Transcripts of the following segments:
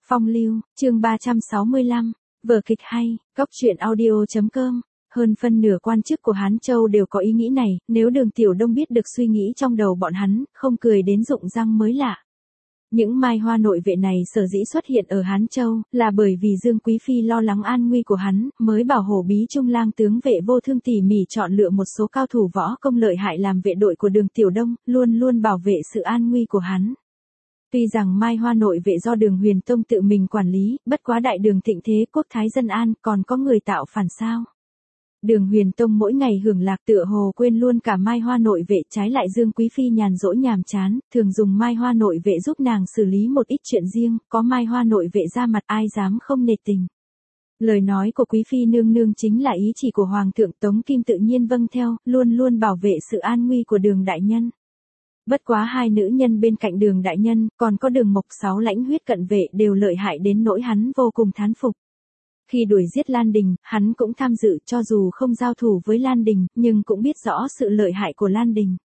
Phong lưu, chương 365, vở kịch hay, góc truyện audio.com. Hơn phân nửa quan chức của Hán Châu đều có ý nghĩ này, nếu Đường Tiểu Đông biết được suy nghĩ trong đầu bọn hắn, không cười đến rụng răng mới lạ. Những mai hoa nội vệ này sở dĩ xuất hiện ở Hán Châu, là bởi vì Dương Quý Phi lo lắng an nguy của hắn, mới bảo Hổ Bí Trung lang tướng Vệ Vô Thương tỉ mỉ chọn lựa một số cao thủ võ công lợi hại làm vệ đội của Đường Tiểu Đông, luôn luôn bảo vệ sự an nguy của hắn. Tuy rằng mai hoa nội vệ do Đường Huyền Tông tự mình quản lý, bất quá đại đường thịnh thế quốc thái dân an, còn có người tạo phản sao. Đường Huyền Tông mỗi ngày hưởng lạc tựa hồ quên luôn cả mai hoa nội vệ, trái lại Dương Quý Phi nhàn rỗi nhàm chán, thường dùng mai hoa nội vệ giúp nàng xử lý một ít chuyện riêng, có mai hoa nội vệ ra mặt ai dám không nể tình. Lời nói của Quý Phi nương nương chính là ý chỉ của Hoàng thượng, Tống Kim tự nhiên vâng theo, luôn luôn bảo vệ sự an nguy của Đường đại nhân. Bất quá hai nữ nhân bên cạnh Đường đại nhân, còn có Đường Mộc Sáu lãnh huyết cận vệ đều lợi hại đến nỗi hắn vô cùng thán phục. Khi đuổi giết Lan Đình, hắn cũng tham dự, cho dù không giao thủ với Lan Đình, nhưng cũng biết rõ sự lợi hại của Lan Đình.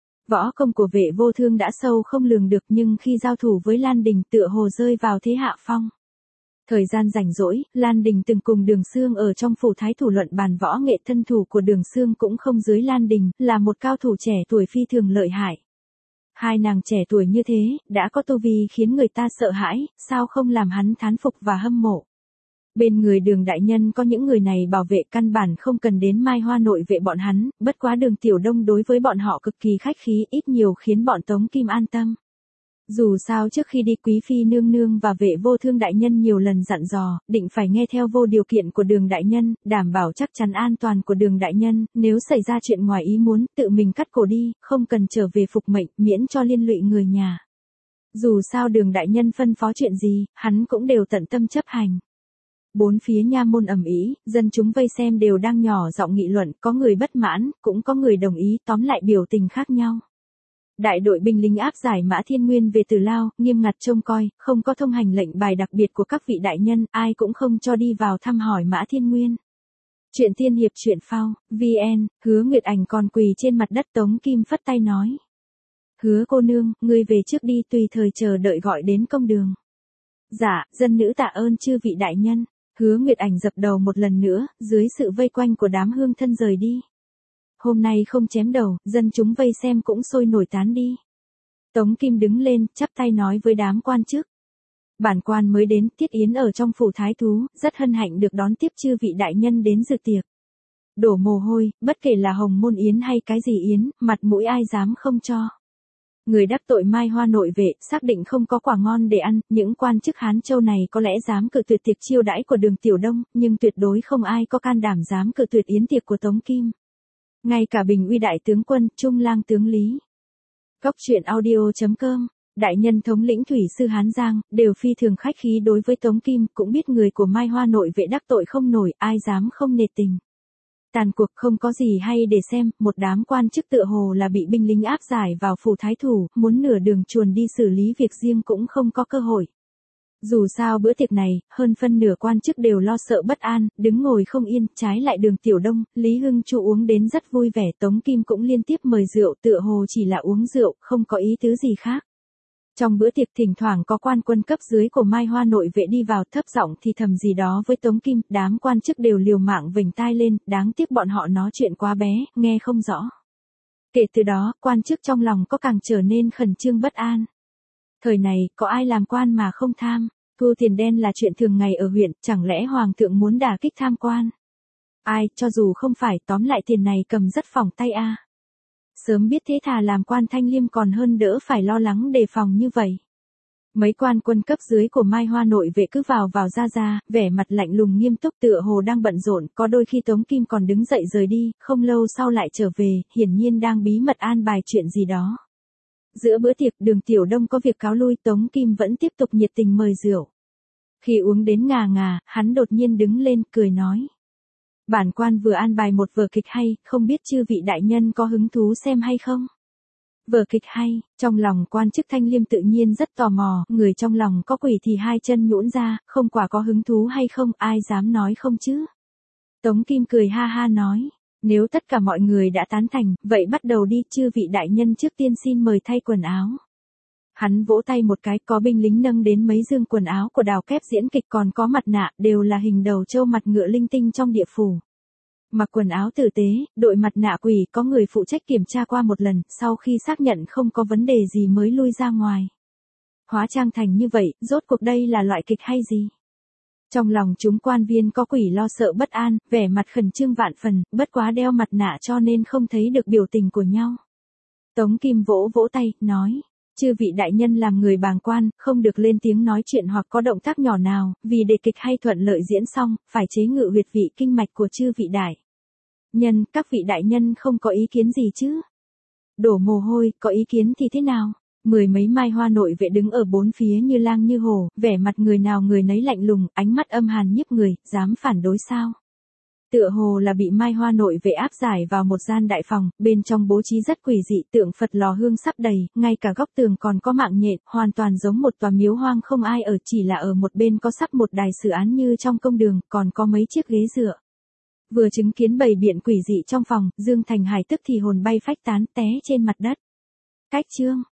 Võ công của Vệ Vô Thương đã sâu không lường được, nhưng khi giao thủ với Lan Đình tựa hồ rơi vào thế hạ phong. Thời gian rảnh rỗi, Lan Đình từng cùng Đường Xương ở trong phủ thái thủ luận bàn võ nghệ, thân thủ của Đường Xương cũng không dưới Lan Đình, là một cao thủ trẻ tuổi phi thường lợi hại. Hai nàng trẻ tuổi như thế, đã có tu vi khiến người ta sợ hãi, sao không làm hắn thán phục và hâm mộ. Bên người Đường đại nhân có những người này bảo vệ, căn bản không cần đến mai hoa nội vệ bọn hắn, bất quá Đường Tiểu Đông đối với bọn họ cực kỳ khách khí, ít nhiều khiến bọn Tống Kim an tâm. Dù sao trước khi đi Quý Phi nương nương và Vệ Vô Thương đại nhân nhiều lần dặn dò, định phải nghe theo vô điều kiện của Đường đại nhân, đảm bảo chắc chắn an toàn của Đường đại nhân, nếu xảy ra chuyện ngoài ý muốn, tự mình cắt cổ đi, không cần trở về phục mệnh, miễn cho liên lụy người nhà. Dù sao Đường đại nhân phân phó chuyện gì, hắn cũng đều tận tâm chấp hành. Bốn phía nha môn ầm ĩ, dân chúng vây xem đều đang nhỏ giọng nghị luận, có người bất mãn, cũng có người đồng ý, tóm lại biểu tình khác nhau. Đại đội binh lính áp giải Mã Thiên Nguyên về Từ Lao, nghiêm ngặt trông coi, không có thông hành lệnh bài đặc biệt của các vị đại nhân, ai cũng không cho đi vào thăm hỏi Mã Thiên Nguyên. Chuyện tiên hiệp chuyện phao, VN, Hứa Nguyệt Ảnh còn quỳ trên mặt đất, Tống Kim phất tay nói. Hứa cô nương, ngươi về trước đi, tùy thời chờ đợi gọi đến công đường. Dạ, dân nữ tạ ơn chư vị đại nhân. Hứa Nguyệt Ảnh dập đầu một lần nữa, dưới sự vây quanh của đám hương thân rời đi. Hôm nay không chém đầu, dân chúng vây xem cũng sôi nổi tán đi. Tống Kim đứng lên, chắp tay nói với đám quan chức. Bản quan mới đến, Tiết Yến ở trong phủ thái thú, rất hân hạnh được đón tiếp chư vị đại nhân đến dự tiệc. Đổ mồ hôi, bất kể là hồng môn yến hay cái gì yến, mặt mũi ai dám không cho. Người đắc tội mai hoa nội vệ, xác định không có quả ngon để ăn, những quan chức Hán Châu này có lẽ dám cự tuyệt tiệc chiêu đãi của Đường Tiểu Đông, nhưng tuyệt đối không ai có can đảm dám cự tuyệt yến tiệc của Tống Kim. Ngay cả Bình Uy đại tướng quân, Trung lang tướng Lý. Góc truyện audio.com, đại nhân thống lĩnh thủy sư Hán Giang, đều phi thường khách khí đối với Tống Kim, cũng biết người của mai hoa nội vệ đắc tội không nổi, ai dám không nể tình. Tàn cuộc không có gì hay để xem, một đám quan chức tựa hồ là bị binh lính áp giải vào phủ thái thủ, muốn nửa đường chuồn đi xử lý việc riêng cũng không có cơ hội. Dù sao bữa tiệc này, hơn phân nửa quan chức đều lo sợ bất an, đứng ngồi không yên, trái lại Đường Tiểu Đông, Lý Hưng Chu uống đến rất vui vẻ, Tống Kim cũng liên tiếp mời rượu, tựa hồ chỉ là uống rượu, không có ý tứ gì khác. Trong bữa tiệc thỉnh thoảng có quan quân cấp dưới của mai hoa nội vệ đi vào, thấp giọng thì thầm gì đó với Tống Kim, đám quan chức đều liều mạng vểnh tai lên, đáng tiếc bọn họ nói chuyện quá bé, nghe không rõ. Kể từ đó, quan chức trong lòng có càng trở nên khẩn trương bất an. Thời này, có ai làm quan mà không tham, thu tiền đen là chuyện thường ngày ở huyện, chẳng lẽ Hoàng thượng muốn đả kích tham quan? Ai, cho dù không phải, tóm lại tiền này cầm rất phòng tay a. Sớm biết thế thà làm quan thanh liêm còn hơn đỡ phải lo lắng đề phòng như vậy. Mấy quan quân cấp dưới của mai hoa nội vệ cứ vào ra, vẻ mặt lạnh lùng nghiêm túc tựa hồ đang bận rộn, có đôi khi Tống Kim còn đứng dậy rời đi, không lâu sau lại trở về, hiển nhiên đang bí mật an bài chuyện gì đó. Giữa bữa tiệc, Đường Tiểu Đông có việc cáo lui, Tống Kim vẫn tiếp tục nhiệt tình mời rượu. Khi uống đến ngà ngà, hắn đột nhiên đứng lên, cười nói. Bản quan vừa an bài một vở kịch hay, không biết chư vị đại nhân có hứng thú xem hay không? Vở kịch hay, trong lòng quan chức Thanh Liêm tự nhiên rất tò mò, người trong lòng có quỷ thì hai chân nhũn ra, không quả có hứng thú hay không, ai dám nói không chứ? Tống Kim cười ha ha nói, nếu tất cả mọi người đã tán thành, vậy bắt đầu đi, chư vị đại nhân trước tiên xin mời thay quần áo. Hắn vỗ tay một cái, có binh lính nâng đến mấy dương quần áo của Đào Kép diễn kịch, còn có mặt nạ, đều là hình đầu trâu mặt ngựa linh tinh trong địa phủ. Mặc quần áo tử tế, đội mặt nạ quỷ, có người phụ trách kiểm tra qua một lần, sau khi xác nhận không có vấn đề gì mới lui ra ngoài. Hóa trang thành như vậy, rốt cuộc đây là loại kịch hay gì? Trong lòng chúng quan viên có quỷ lo sợ bất an, vẻ mặt khẩn trương vạn phần, bất quá đeo mặt nạ cho nên không thấy được biểu tình của nhau. Tống Kim vỗ vỗ tay, nói, chư vị đại nhân làm người bàng quan, không được lên tiếng nói chuyện hoặc có động tác nhỏ nào, vì để kịch hay thuận lợi diễn xong, phải chế ngự huyệt vị kinh mạch của chư vị đại nhân, các vị đại nhân không có ý kiến gì chứ? Đổ mồ hôi, có ý kiến thì thế nào? Mười mấy mai hoa nội vệ đứng ở bốn phía như lang như hổ, vẻ mặt người nào người nấy lạnh lùng, ánh mắt âm hàn nhức người, dám phản đối sao? Tựa hồ là bị mai hoa nội vệ áp giải vào một gian đại phòng, bên trong bố trí rất quỷ dị, tượng Phật lò hương sắp đầy, ngay cả góc tường còn có mạng nhện, hoàn toàn giống một tòa miếu hoang không ai ở, chỉ là ở một bên có sắp một đài xử án như trong công đường, còn có mấy chiếc ghế dựa. Vừa chứng kiến bầy biện quỷ dị trong phòng, Dương Thành Hải tức thì hồn bay phách tán té trên mặt đất. Cách chương